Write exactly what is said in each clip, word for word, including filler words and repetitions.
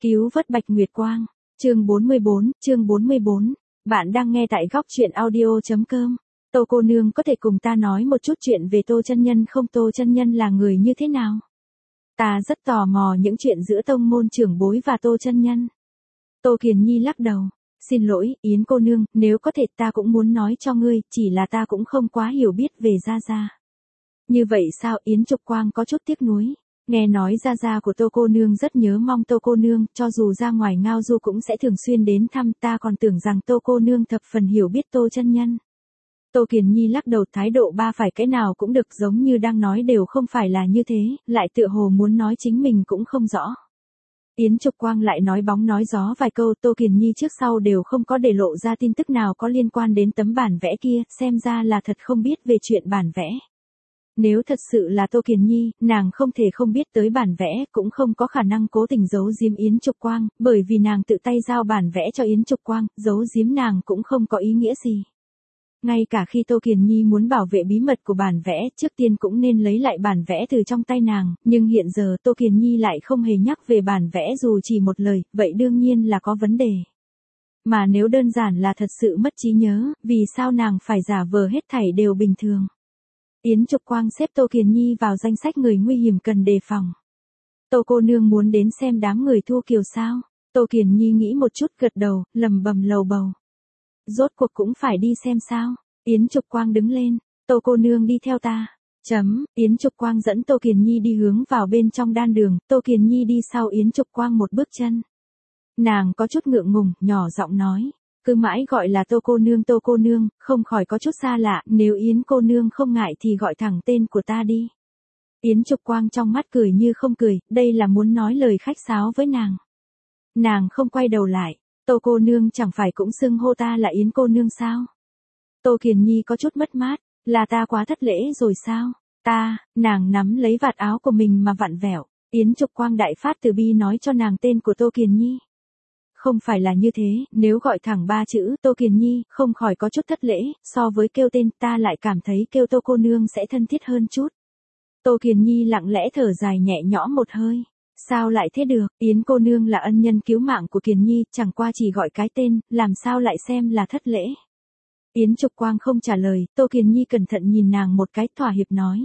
Cứu vớt Bạch Nguyệt Quang, chương bốn mươi bốn, chương bốn mươi bốn. Bạn đang nghe tại góc truyện audio.com. Tô cô nương có thể cùng ta nói một chút chuyện về Tô chân nhân không? Tô chân nhân là người như thế nào? Ta rất tò mò những chuyện giữa tông môn trưởng bối và Tô chân nhân. Tô Kiền Nhi lắc đầu. Xin lỗi, Yến cô nương, nếu có thể ta cũng muốn nói cho ngươi, chỉ là ta cũng không quá hiểu biết về Gia Gia. Như vậy sao? Yến Trục Quang có chút tiếc nuối. Nghe nói Gia Gia của Tô cô nương rất nhớ mong Tô cô nương, cho dù ra ngoài ngao du cũng sẽ thường xuyên đến thăm, ta còn tưởng rằng Tô cô nương thập phần hiểu biết Tô chân nhân. Tô Kiền Nhi lắc đầu, thái độ ba phải cái nào cũng được, giống như đang nói đều không phải là như thế, lại tựa hồ muốn nói chính mình cũng không rõ. Yến Trục Quang lại nói bóng nói gió vài câu, Tô Kiền Nhi trước sau đều không có để lộ ra tin tức nào có liên quan đến tấm bản vẽ kia, xem ra là thật không biết về chuyện bản vẽ. Nếu thật sự là Tô Kiền Nhi, nàng không thể không biết tới bản vẽ, cũng không có khả năng cố tình giấu giếm Yến Trục Quang, bởi vì nàng tự tay giao bản vẽ cho Yến Trục Quang, giấu giếm nàng cũng không có ý nghĩa gì. Ngay cả khi Tô Kiền Nhi muốn bảo vệ bí mật của bản vẽ, trước tiên cũng nên lấy lại bản vẽ từ trong tay nàng, nhưng hiện giờ Tô Kiền Nhi lại không hề nhắc về bản vẽ dù chỉ một lời, vậy đương nhiên là có vấn đề. Mà nếu đơn giản là thật sự mất trí nhớ, vì sao nàng phải giả vờ hết thảy đều bình thường? Yến Trục Quang xếp Tô Kiền Nhi vào danh sách người nguy hiểm cần đề phòng. Tô cô nương muốn đến xem đám người Thu Kiều sao? Tô Kiền Nhi nghĩ một chút gật đầu, lầm bầm lầu bầu. Rốt cuộc cũng phải đi xem sao? Yến Trục Quang đứng lên, Tô cô nương đi theo ta. Chấm, Yến Trục Quang dẫn Tô Kiền Nhi đi hướng vào bên trong đan đường, Tô Kiền Nhi đi sau Yến Trục Quang một bước chân. Nàng có chút ngượng ngùng, nhỏ giọng nói. Cứ mãi gọi là Tô cô nương Tô cô nương, không khỏi có chút xa lạ, nếu Yến cô nương không ngại thì gọi thẳng tên của ta đi. Yến Trục Quang trong mắt cười như không cười, đây là muốn nói lời khách sáo với nàng. Nàng không quay đầu lại, Tô cô nương chẳng phải cũng xưng hô ta là Yến cô nương sao? Tô Kiền Nhi có chút mất mát, là ta quá thất lễ rồi sao? Ta, nàng nắm lấy vạt áo của mình mà vặn vẹo, Yến Trục Quang đại phát từ bi nói cho nàng tên của Tô Kiền Nhi. Không phải là như thế, nếu gọi thẳng ba chữ Tô Kiền Nhi, không khỏi có chút thất lễ, so với kêu tên ta lại cảm thấy kêu Tô cô nương sẽ thân thiết hơn chút. Tô Kiền Nhi lặng lẽ thở dài nhẹ nhõm một hơi. Sao lại thế được, Yến cô nương là ân nhân cứu mạng của Kiền Nhi, chẳng qua chỉ gọi cái tên, làm sao lại xem là thất lễ. Yến Trục Quang không trả lời, Tô Kiền Nhi cẩn thận nhìn nàng một cái, thỏa hiệp nói.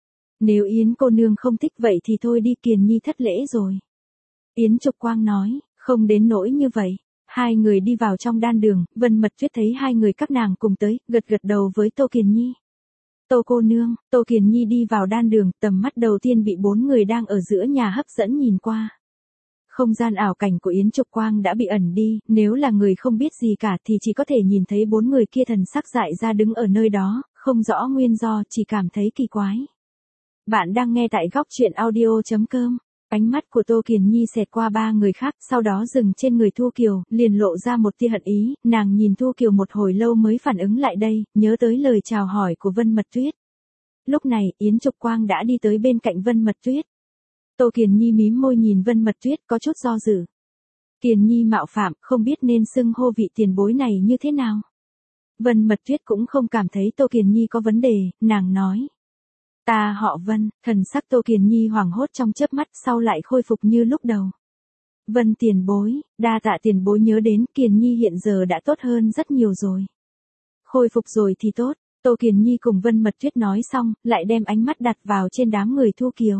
Nếu Yến cô nương không thích vậy thì thôi đi, Kiền Nhi thất lễ rồi. Yến Trục Quang nói. Không đến nỗi như vậy. Hai người đi vào trong đan đường, Vân Mật Tuyết thấy hai người các nàng cùng tới, gật gật đầu với Tô Kiền Nhi. Tô cô nương, Tô Kiền Nhi đi vào đan đường, tầm mắt đầu tiên bị bốn người đang ở giữa nhà hấp dẫn nhìn qua. Không gian ảo cảnh của Yến Trục Quang đã bị ẩn đi, nếu là người không biết gì cả thì chỉ có thể nhìn thấy bốn người kia thần sắc dại ra đứng ở nơi đó, không rõ nguyên do, chỉ cảm thấy kỳ quái. Bạn đang nghe tại góc truyện audio.com. Ánh mắt của Tô Kiền Nhi xẹt qua ba người khác, sau đó dừng trên người Thu Kiều, liền lộ ra một tia hận ý, nàng nhìn Thu Kiều một hồi lâu mới phản ứng lại đây, nhớ tới lời chào hỏi của Vân Mật Tuyết. Lúc này, Yến Trục Quang đã đi tới bên cạnh Vân Mật Tuyết. Tô Kiền Nhi mím môi nhìn Vân Mật Tuyết có chút do dự. Kiền Nhi mạo phạm, không biết nên xưng hô vị tiền bối này như thế nào. Vân Mật Tuyết cũng không cảm thấy Tô Kiền Nhi có vấn đề, nàng nói. Ta họ Vân, thần sắc Tô Kiền Nhi hoảng hốt trong chớp mắt, sau lại khôi phục như lúc đầu. Vân tiền bối, đa tạ tiền bối nhớ đến, Kiền Nhi hiện giờ đã tốt hơn rất nhiều rồi. Khôi phục rồi thì tốt, Tô Kiền Nhi cùng Vân Mật Tuyết nói xong, lại đem ánh mắt đặt vào trên đám người Thu Kiều.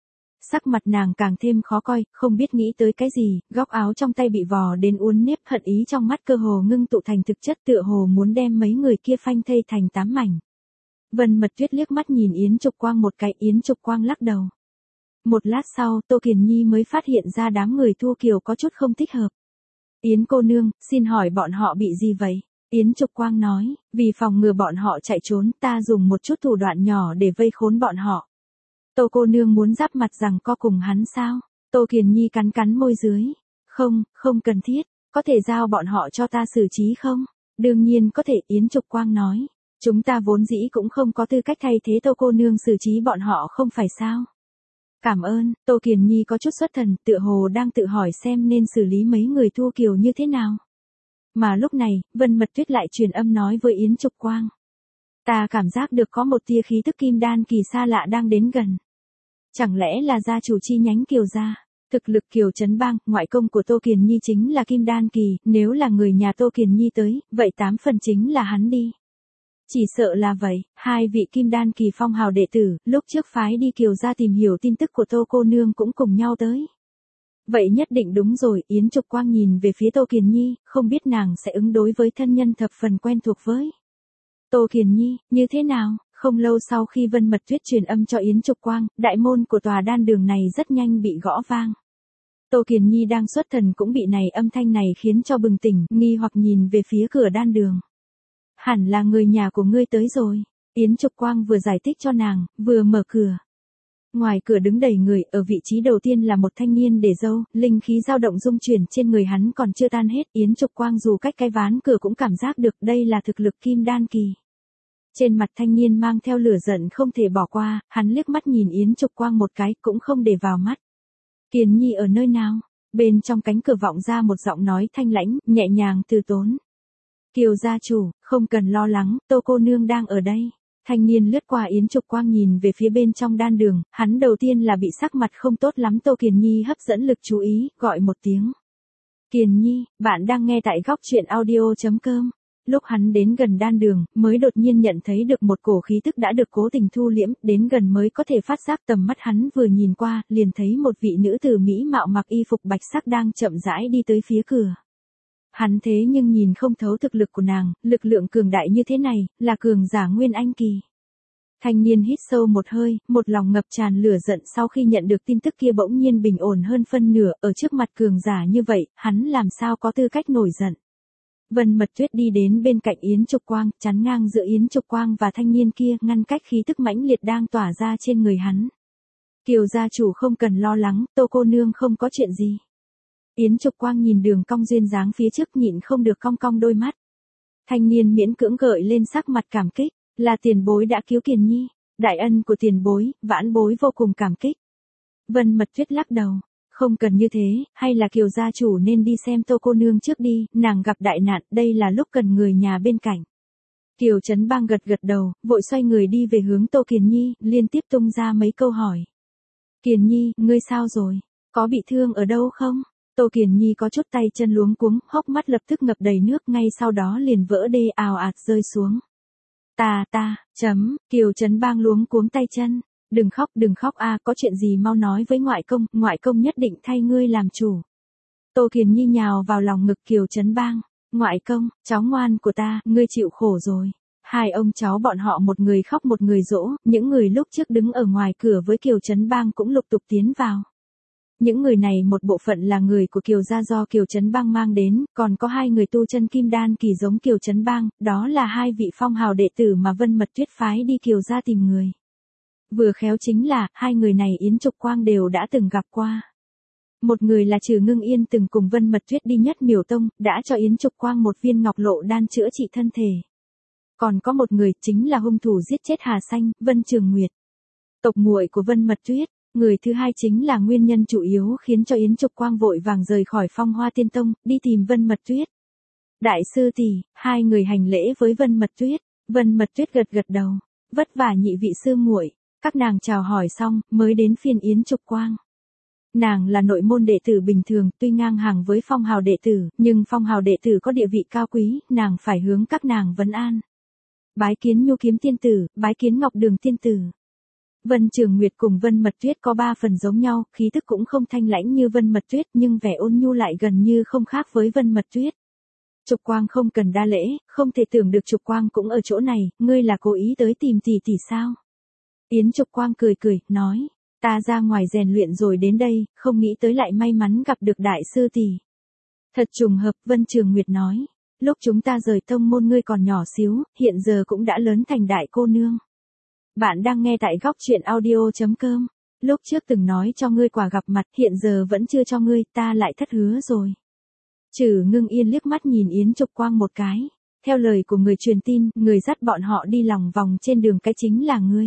Sắc mặt nàng càng thêm khó coi, không biết nghĩ tới cái gì, góc áo trong tay bị vò đến uốn nếp, hận ý trong mắt cơ hồ ngưng tụ thành thực chất, tựa hồ muốn đem mấy người kia phanh thây thành tám mảnh. Vân Mật Tuyết liếc mắt nhìn Yến Trục Quang một cái, Yến Trục Quang lắc đầu. Một lát sau, Tô Kiền Nhi mới phát hiện ra đám người Thu Kiều có chút không thích hợp. Yến cô nương, xin hỏi bọn họ bị gì vậy? Yến Trục Quang nói, vì phòng ngừa bọn họ chạy trốn, ta dùng một chút thủ đoạn nhỏ để vây khốn bọn họ. Tô cô nương muốn giáp mặt rằng co cùng hắn sao? Tô Kiền Nhi cắn cắn môi dưới. Không, không cần thiết, có thể giao bọn họ cho ta xử trí không? Đương nhiên có thể, Yến Trục Quang nói. Chúng ta vốn dĩ cũng không có tư cách thay thế Tô cô nương xử trí bọn họ không phải sao? Cảm ơn, Tô Kiền Nhi có chút xuất thần, tựa hồ đang tự hỏi xem nên xử lý mấy người Thu Kiều như thế nào. Mà lúc này, Vân Mật Tuyết lại truyền âm nói với Yến Trục Quang. Ta cảm giác được có một tia khí tức kim đan kỳ xa lạ đang đến gần. Chẳng lẽ là gia chủ chi nhánh Kiều gia? Thực lực Kiều Trấn Bang, ngoại công của Tô Kiền Nhi chính là Kim Đan kỳ, nếu là người nhà Tô Kiền Nhi tới, vậy tám phần chính là hắn đi. Chỉ sợ là vậy, hai vị Kim Đan kỳ phong hào đệ tử, lúc trước phái đi Kiều gia tìm hiểu tin tức của Tô cô nương cũng cùng nhau tới. Vậy nhất định đúng rồi, Yến Trục Quang nhìn về phía Tô Kiền Nhi, không biết nàng sẽ ứng đối với thân nhân thập phần quen thuộc với. Tô Kiền Nhi, như thế nào? Không lâu sau khi Vân Mật Tuyết truyền âm cho Yến Trục Quang, đại môn của tòa đan đường này rất nhanh bị gõ vang. Tô Kiền Nhi đang xuất thần cũng bị này âm thanh này khiến cho bừng tỉnh, nghi hoặc nhìn về phía cửa đan đường. Hẳn là người nhà của ngươi tới rồi. Yến Trục Quang vừa giải thích cho nàng, vừa mở cửa. Ngoài cửa đứng đầy người, ở vị trí đầu tiên là một thanh niên để râu, linh khí dao động dung chuyển trên người hắn còn chưa tan hết. Yến Trục Quang dù cách cái ván cửa cũng cảm giác được đây là thực lực Kim Đan kỳ. Trên mặt thanh niên mang theo lửa giận không thể bỏ qua, hắn liếc mắt nhìn Yến Trục Quang một cái cũng không để vào mắt. Kiền Nhi ở nơi nào? Bên trong cánh cửa vọng ra một giọng nói thanh lãnh, nhẹ nhàng từ tốn. Kiều gia chủ, không cần lo lắng, Tô cô nương đang ở đây. Thanh niên lướt qua Yến Trục Quang nhìn về phía bên trong đan đường, hắn đầu tiên là bị sắc mặt không tốt lắm Tô Kiền Nhi hấp dẫn lực chú ý, gọi một tiếng. Kiền Nhi, bạn đang nghe tại góc truyện audio chấm com. Lúc hắn đến gần đan đường, mới đột nhiên nhận thấy được một cổ khí tức đã được cố tình thu liễm, đến gần mới có thể phát giác tầm mắt hắn vừa nhìn qua, liền thấy một vị nữ tử mỹ mạo mặc y phục bạch sắc đang chậm rãi đi tới phía cửa. Hắn thế nhưng nhìn không thấu thực lực của nàng, lực lượng cường đại như thế này, là cường giả Nguyên Anh kỳ. Thanh niên hít sâu một hơi, một lòng ngập tràn lửa giận sau khi nhận được tin tức kia bỗng nhiên bình ổn hơn phân nửa, ở trước mặt cường giả như vậy, hắn làm sao có tư cách nổi giận. Vân Mật Tuyết đi đến bên cạnh Yến Trục Quang, chắn ngang giữa Yến Trục Quang và thanh niên kia, ngăn cách khí tức mãnh liệt đang tỏa ra trên người hắn. Kiều gia chủ không cần lo lắng, Tô cô nương không có chuyện gì. Yến Trục Quang nhìn đường cong duyên dáng phía trước nhịn không được cong cong đôi mắt. Thanh niên miễn cưỡng gợi lên sắc mặt cảm kích, là tiền bối đã cứu Kiền Nhi, đại ân của tiền bối, vãn bối vô cùng cảm kích. Vân Mật Tuyết lắc đầu, không cần như thế, hay là Kiều gia chủ nên đi xem Tô cô nương trước đi, nàng gặp đại nạn, đây là lúc cần người nhà bên cạnh. Kiều Trấn Bang gật gật đầu, vội xoay người đi về hướng Tô Kiền Nhi, liên tiếp tung ra mấy câu hỏi. Kiền Nhi, ngươi sao rồi? Có bị thương ở đâu không? Tô Kiền Nhi có chút tay chân luống cuống, hốc mắt lập tức ngập đầy nước, ngay sau đó liền vỡ đê ào ạt rơi xuống. Ta ta, chấm, Kiều Trấn Bang luống cuống tay chân. Đừng khóc, đừng khóc a, có chuyện gì mau nói với ngoại công, ngoại công nhất định thay ngươi làm chủ. Tô Kiền Nhi nhào vào lòng ngực Kiều Trấn Bang. Ngoại công, cháu ngoan của ta, ngươi chịu khổ rồi. Hai ông cháu bọn họ một người khóc một người dỗ, những người lúc trước đứng ở ngoài cửa với Kiều Trấn Bang cũng lục tục tiến vào. Những người này một bộ phận là người của Kiều gia do Kiều Trấn Bang mang đến, còn có hai người tu chân Kim Đan kỳ giống Kiều Trấn Bang, đó là hai vị phong hào đệ tử mà Vân Mật Tuyết phái đi Kiều gia tìm người. Vừa khéo chính là, hai người này Yến Trục Quang đều đã từng gặp qua. Một người là Trừ Ngưng Yên từng cùng Vân Mật Tuyết đi Nhất Miểu Tông, đã cho Yến Trục Quang một viên ngọc lộ đan chữa trị thân thể. Còn có một người, chính là hung thủ giết chết Hà Xanh, Vân Trường Nguyệt. Tộc muội của Vân Mật Tuyết. Người thứ hai chính là nguyên nhân chủ yếu khiến cho Yến Trục Quang vội vàng rời khỏi Phong Hoa Tiên Tông, đi tìm Vân Mật Tuyết. Đại sư tỷ, hai người hành lễ với Vân Mật Tuyết. Vân Mật Tuyết gật gật đầu. Vất vả nhị vị sư muội. Các nàng chào hỏi xong, mới đến phiên Yến Trục Quang. Nàng là nội môn đệ tử bình thường, tuy ngang hàng với phong hào đệ tử, nhưng phong hào đệ tử có địa vị cao quý, nàng phải hướng các nàng vấn an. Bái kiến Nhu Kiếm tiên tử, bái kiến Ngọc Đường tiên tử. Vân Trường Nguyệt cùng Vân Mật Tuyết có ba phần giống nhau, khí tức cũng không thanh lãnh như Vân Mật Tuyết, nhưng vẻ ôn nhu lại gần như không khác với Vân Mật Tuyết. Trục Quang không cần đa lễ, không thể tưởng được Trục Quang cũng ở chỗ này, ngươi là cố ý tới tìm tỷ tỷ sao? Yến Trục Quang cười cười, nói, ta ra ngoài rèn luyện rồi đến đây, không nghĩ tới lại may mắn gặp được đại sư tỷ. Thật trùng hợp, Vân Trường Nguyệt nói, lúc chúng ta rời tông môn ngươi còn nhỏ xíu, hiện giờ cũng đã lớn thành đại cô nương. Bạn đang nghe tại góc truyện audio chấm com. Lúc trước từng nói cho ngươi quả gặp mặt, hiện giờ vẫn chưa cho ngươi, ta lại thất hứa rồi. Trừ Ngưng Yên liếc mắt nhìn Yến Trục Quang một cái. Theo lời của người truyền tin, người dắt bọn họ đi lòng vòng trên đường cái chính là ngươi.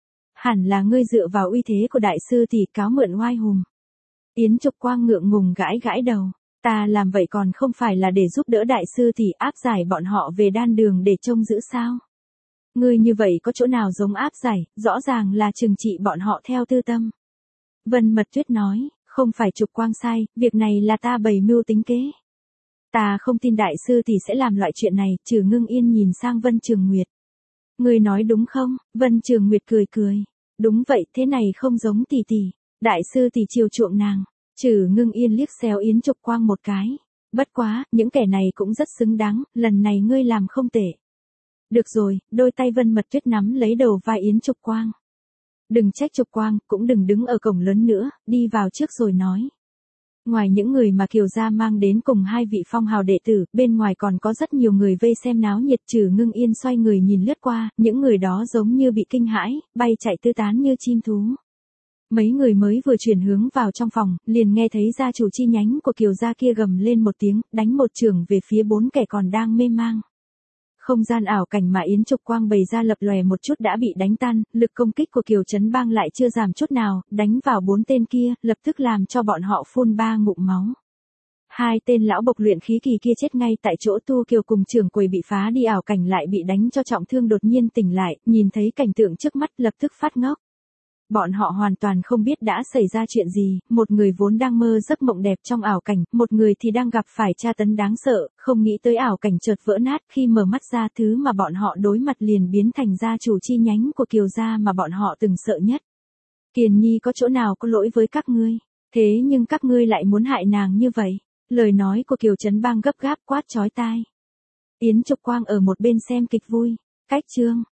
Hẳn là ngươi dựa vào uy thế của đại sư tỷ cáo mượn oai hùng. Yến Trục Quang ngượng ngùng gãi gãi đầu. Ta làm vậy còn không phải là để giúp đỡ đại sư tỷ áp giải bọn họ về đan đường để trông giữ sao? Ngươi như vậy có chỗ nào giống áp giải, rõ ràng là trừng trị bọn họ theo tư tâm. Vân Mật Tuyết nói, Không phải Trục Quang sai, việc này là ta bày mưu tính kế. Ta không tin đại sư tỷ sẽ làm loại chuyện này, Trừ Ngưng Yên nhìn sang Vân Trường Nguyệt. Ngươi nói đúng không? Vân Trường Nguyệt cười cười. Đúng vậy, thế này không giống tỷ tỷ. Đại sư tỷ chiều chuộng nàng. Trừ Ngưng Yên liếc xéo Yến Trục Quang một cái. Bất quá, những kẻ này cũng rất xứng đáng, lần này ngươi làm không tệ. Được rồi, đôi tay Vân Mật Tuyết nắm lấy đầu vai Yến Trục Quang. Đừng trách Trục Quang, cũng đừng đứng ở cổng lớn nữa, đi vào trước rồi nói. Ngoài những người mà Kiều gia mang đến cùng hai vị phong hào đệ tử, bên ngoài còn có rất nhiều người vây xem náo nhiệt. Trừ Ngưng Yên xoay người nhìn lướt qua, những người đó giống như bị kinh hãi, bay chạy tứ tán như chim thú. Mấy người mới vừa chuyển hướng vào trong phòng, liền nghe thấy gia chủ chi nhánh của Kiều gia kia gầm lên một tiếng, đánh một chưởng về phía bốn kẻ còn đang mê mang. Không gian ảo cảnh mà Yến Trục Quang bày ra lập lòe một chút đã bị đánh tan, lực công kích của Kiều Trấn Bang lại chưa giảm chút nào, đánh vào bốn tên kia, lập tức làm cho bọn họ phun ba ngụm máu. Hai tên lão bộc luyện khí kỳ kia chết ngay tại chỗ. Tu Kiều cùng trưởng quầy bị phá đi ảo cảnh lại bị đánh cho trọng thương, đột nhiên tỉnh lại, nhìn thấy cảnh tượng trước mắt lập tức phát ngốc. Bọn họ hoàn toàn không biết đã xảy ra chuyện gì, một người vốn đang mơ giấc mộng đẹp trong ảo cảnh, một người thì đang gặp phải tra tấn đáng sợ, không nghĩ tới ảo cảnh chợt vỡ nát, khi mở mắt ra thứ mà bọn họ đối mặt liền biến thành gia chủ chi nhánh của Kiều gia mà bọn họ từng sợ nhất. Kiền Nhi có chỗ nào có lỗi với các ngươi, thế nhưng các ngươi lại muốn hại nàng như vậy. Lời nói của Kiều Trấn Bang gấp gáp quát chói tai. Yến Trục Quang ở một bên xem kịch vui. Cách chương